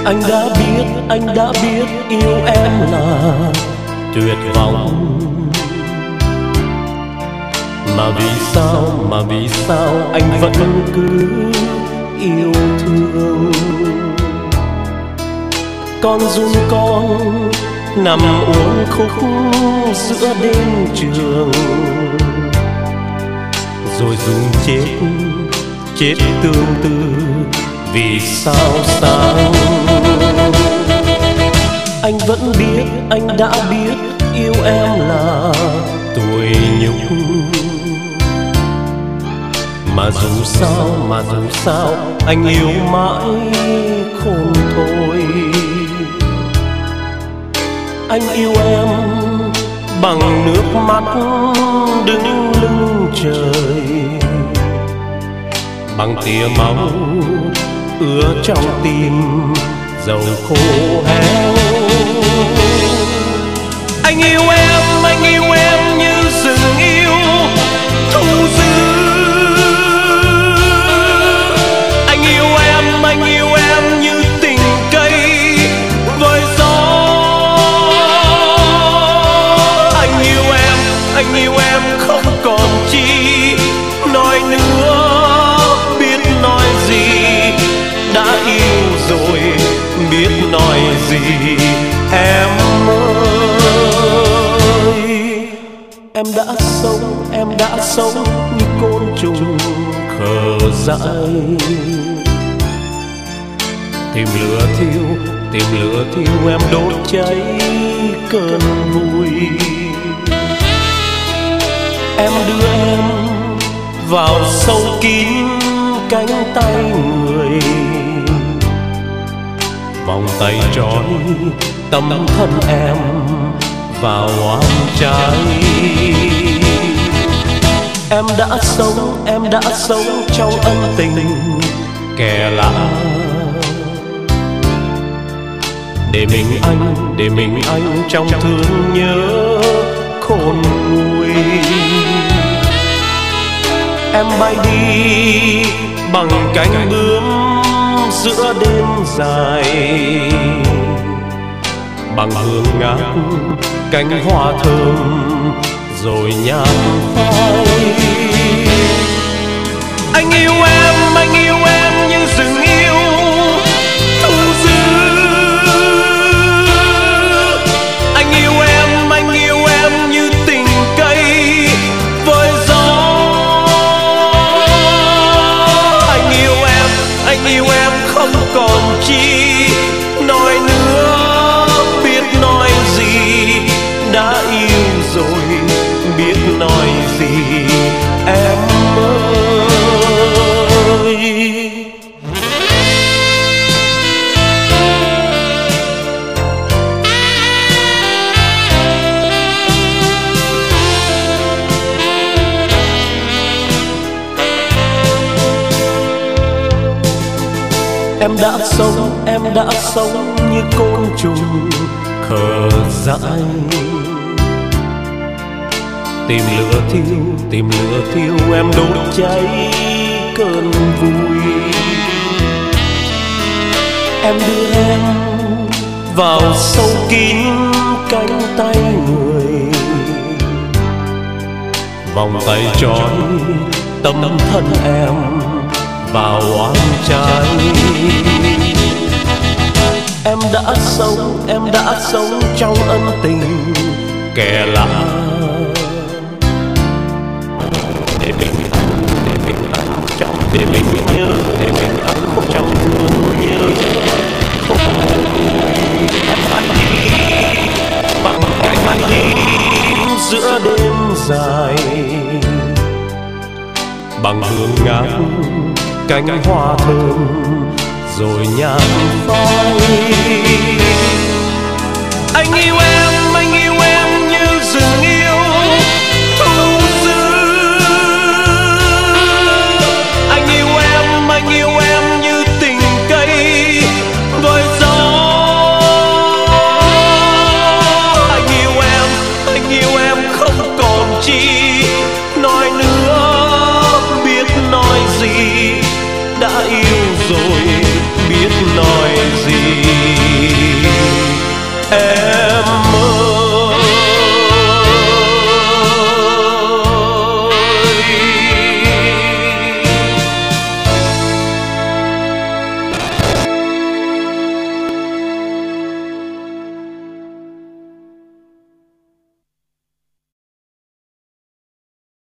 Anh đã biết yêu em là tuyệt vọng. Mà vì sao anh vẫn cứ yêu thương. Con run con nằm uốn khúc giữa đêm trường, rồi run chết tương tư vì sao sáng. Anh vẫn biết, anh đã biết yêu em là tuổi nhục. Mà dù sao anh yêu mãi khôn thôi. Anh yêu em bằng nước mắt đứng lưng trời, bằng tia máu ứa trong tim dầu khô héo. Anh yêu em như rừng yêu thu dư. Anh yêu em như tình cây với gió. Anh yêu em không còn chi nói nữa, biết nói gì. Đã yêu rồi biết nói gì em ơi. Em đã sống như côn trùng khờ dại, tìm lửa thiêu em đốt cháy cơn vui. Em đưa em vào sâu kín cánh tay người, vòng tay trói tâm thân em vào oán trái. Em đã sống trong ân tình kẻ lạ, để mình anh trong thương nhớ khôn nguôi. Em bay đi bằng cánh bướm giữa đêm dài, bằng hương ngát cánh hoa thơm rồi nhạt phai. Anh yêu em như rừng yêu thu dư. Anh yêu em như tình cây với gió. Anh yêu em không còn chi nói nữa, biết nói gì. Đã yêu rồi biết nói gì em ơi. Em đã sống như côn trùng khờ dại, tìm lửa thiêu em đốt cháy cơn vui. Em đưa em vào sâu kín cánh tay người, vòng tay trói tâm thân em vào oán trái. Em đã sống trong ân tình kẻ lạ, để mình nhớ, để mình ăn trong thương nhớ. Em phải đi bằng cánh đêm giữa đêm dài, bằng hương ngát cánh hoa thơm rồi nhạt phai. Anh yêu em như rừng yêu thu dư. Anh yêu em như tình cây với gió. Anh yêu em không còn chi